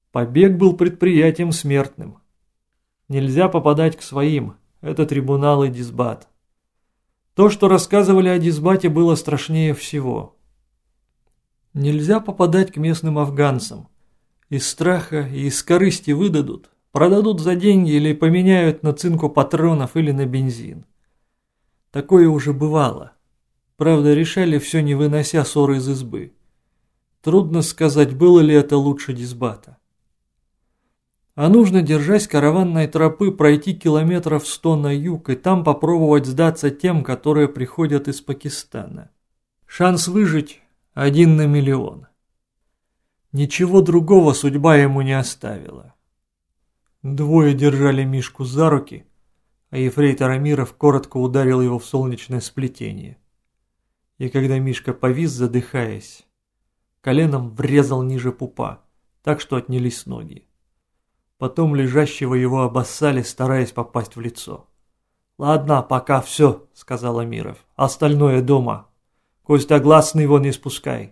Побег был предприятием смертным. Нельзя попадать к своим, это трибунал и дисбат. То, что рассказывали о дисбате, было страшнее всего. Нельзя попадать к местным афганцам. Из страха и из корысти выдадут, продадут за деньги или поменяют на цинку патронов или на бензин. Такое уже бывало. Правда, решали все, не вынося ссор из избы. Трудно сказать, было ли это лучше дисбата. А нужно, держась караванной тропы, пройти километров 100 на юг и там попробовать сдаться тем, которые приходят из Пакистана. Шанс выжить 1 на миллион. Ничего другого судьба ему не оставила. Двое держали Мишку за руки, а ефрейтор Амиров коротко ударил его в солнечное сплетение. И когда Мишка повис, задыхаясь, коленом врезал ниже пупа, так что отнялись ноги. Потом лежащего его обоссали, стараясь попасть в лицо. «Ладно, пока все», — сказал Амиров. «Остальное дома. Костя-гласный его не спускай».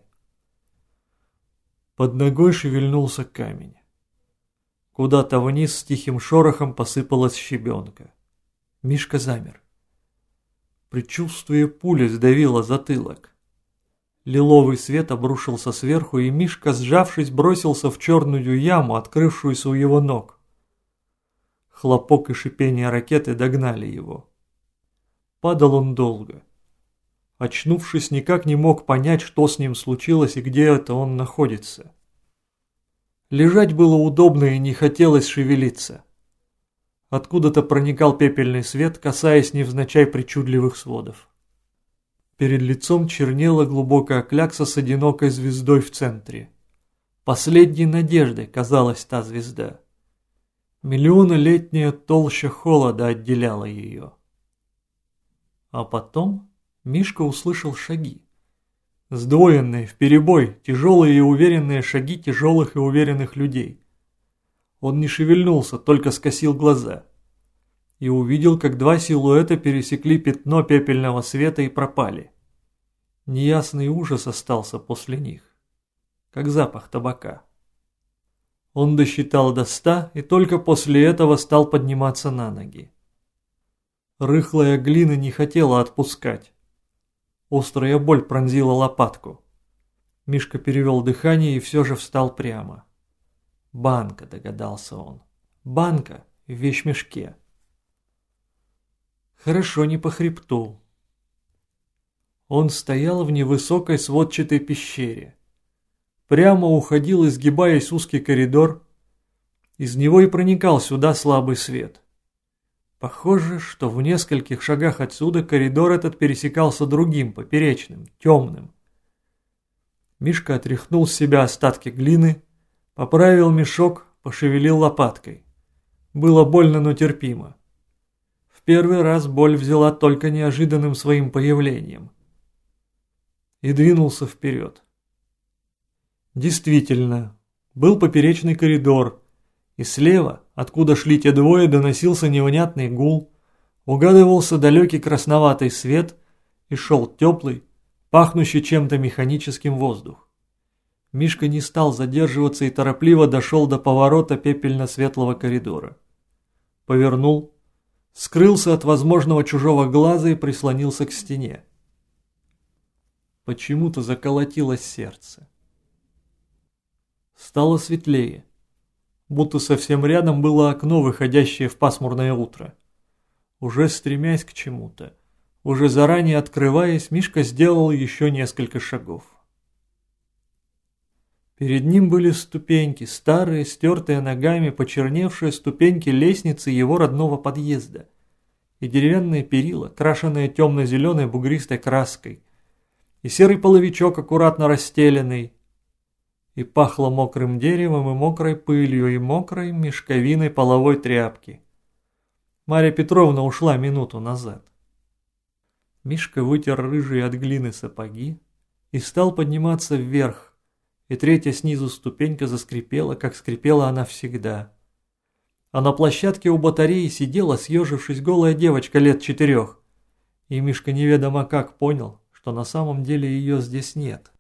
Под ногой шевельнулся камень. Куда-то вниз с тихим шорохом посыпалась щебенка. Мишка замер. Предчувствие пули сдавило затылок. Лиловый свет обрушился сверху, и Мишка, сжавшись, бросился в черную яму, открывшуюся у его ног. Хлопок и шипение ракеты догнали его. Падал он долго. Очнувшись, никак не мог понять, что с ним случилось и где это он находится. Лежать было удобно и не хотелось шевелиться. Откуда-то проникал пепельный свет, касаясь невзначай причудливых сводов. Перед лицом чернела глубокая клякса с одинокой звездой в центре. Последней надеждой казалась та звезда. Миллионолетняя толща холода отделяла ее. А потом Мишка услышал шаги. Сдвоенные, вперебой, тяжелые и уверенные шаги тяжелых и уверенных людей. Он не шевельнулся, только скосил глаза. И увидел, как два силуэта пересекли пятно пепельного света и пропали. Неясный ужас остался после них, как запах табака. Он досчитал до 100 и только после этого стал подниматься на ноги. Рыхлая глина не хотела отпускать. Острая боль пронзила лопатку. Мишка перевел дыхание и все же встал прямо. Банка, догадался он. Банка в вещмешке. Хорошо не по хребту. Он стоял в невысокой сводчатой пещере. Прямо уходил, изгибаясь, узкий коридор. Из него и проникал сюда слабый свет. Похоже, что в нескольких шагах отсюда коридор этот пересекался другим, поперечным, темным. Мишка отряхнул с себя остатки глины, поправил мешок, пошевелил лопаткой. Было больно, но терпимо. В первый раз боль взяла только неожиданным своим появлением. И двинулся вперед. Действительно, был поперечный коридор, и слева, откуда шли те двое, доносился невнятный гул, угадывался далекий красноватый свет и шел теплый, пахнущий чем-то механическим воздух. Мишка не стал задерживаться и торопливо дошел до поворота пепельно-светлого коридора. Повернул, скрылся от возможного чужого глаза и прислонился к стене. Почему-то заколотилось сердце. Стало светлее. Будто совсем рядом было окно, выходящее в пасмурное утро. Уже стремясь к чему-то, уже заранее открываясь, Мишка сделал еще несколько шагов. Перед ним были ступеньки, старые, стертые ногами, почерневшие ступеньки лестницы его родного подъезда, и деревянные перила, крашеные темно-зеленой бугристой краской, и серый половичок, аккуратно расстеленный, и пахло мокрым деревом, и мокрой пылью, и мокрой мешковиной половой тряпки. Марья Петровна ушла минуту назад. Мишка вытер рыжие от глины сапоги и стал подниматься вверх, и третья снизу ступенька заскрипела, как скрипела она всегда. А на площадке у батареи сидела, съежившись, голая девочка лет 4, и Мишка неведомо как понял, что на самом деле ее здесь нет.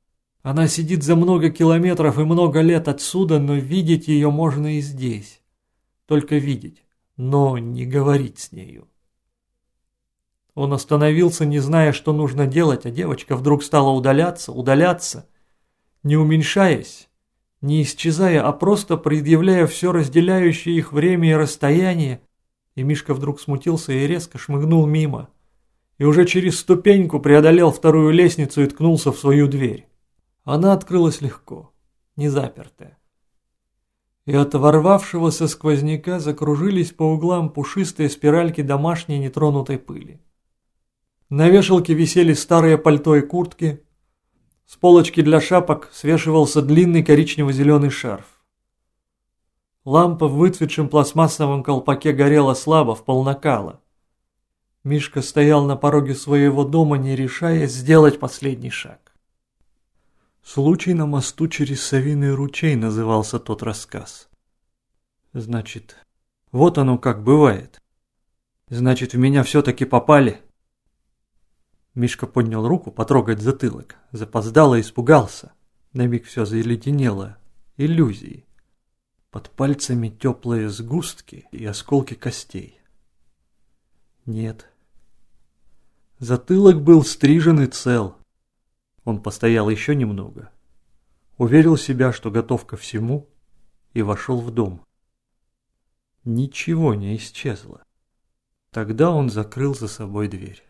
Она сидит за много километров и много лет отсюда, но видеть ее можно и здесь. Только видеть, но не говорить с нею. Он остановился, не зная, что нужно делать, а девочка вдруг стала удаляться, не уменьшаясь, не исчезая, а просто предъявляя все разделяющее их время и расстояние, и Мишка вдруг смутился и резко шмыгнул мимо, и уже через ступеньку преодолел вторую лестницу и ткнулся в свою дверь. Она открылась легко, не запертая. И от ворвавшегося сквозняка закружились по углам пушистые спиральки домашней нетронутой пыли. На вешалке висели старые пальто и куртки, с полочки для шапок свешивался длинный коричнево-зеленый шарф. Лампа в выцветшем пластмассовом колпаке горела слабо, в полнакала. Мишка стоял на пороге своего дома, не решаясь сделать последний шаг. «Случай на мосту через Савиный ручей» назывался тот рассказ. Значит, вот оно как бывает. Значит, в меня все-таки попали. Мишка поднял руку потрогать затылок. Запоздало испугался. На миг все заледенело. Иллюзии. Под пальцами теплые сгустки и осколки костей. Нет. Затылок был стрижен и цел. Он постоял еще немного. Уверил себя, что готов ко всему, и вошел в дом. Ничего не исчезло. Тогда он закрыл за собой дверь.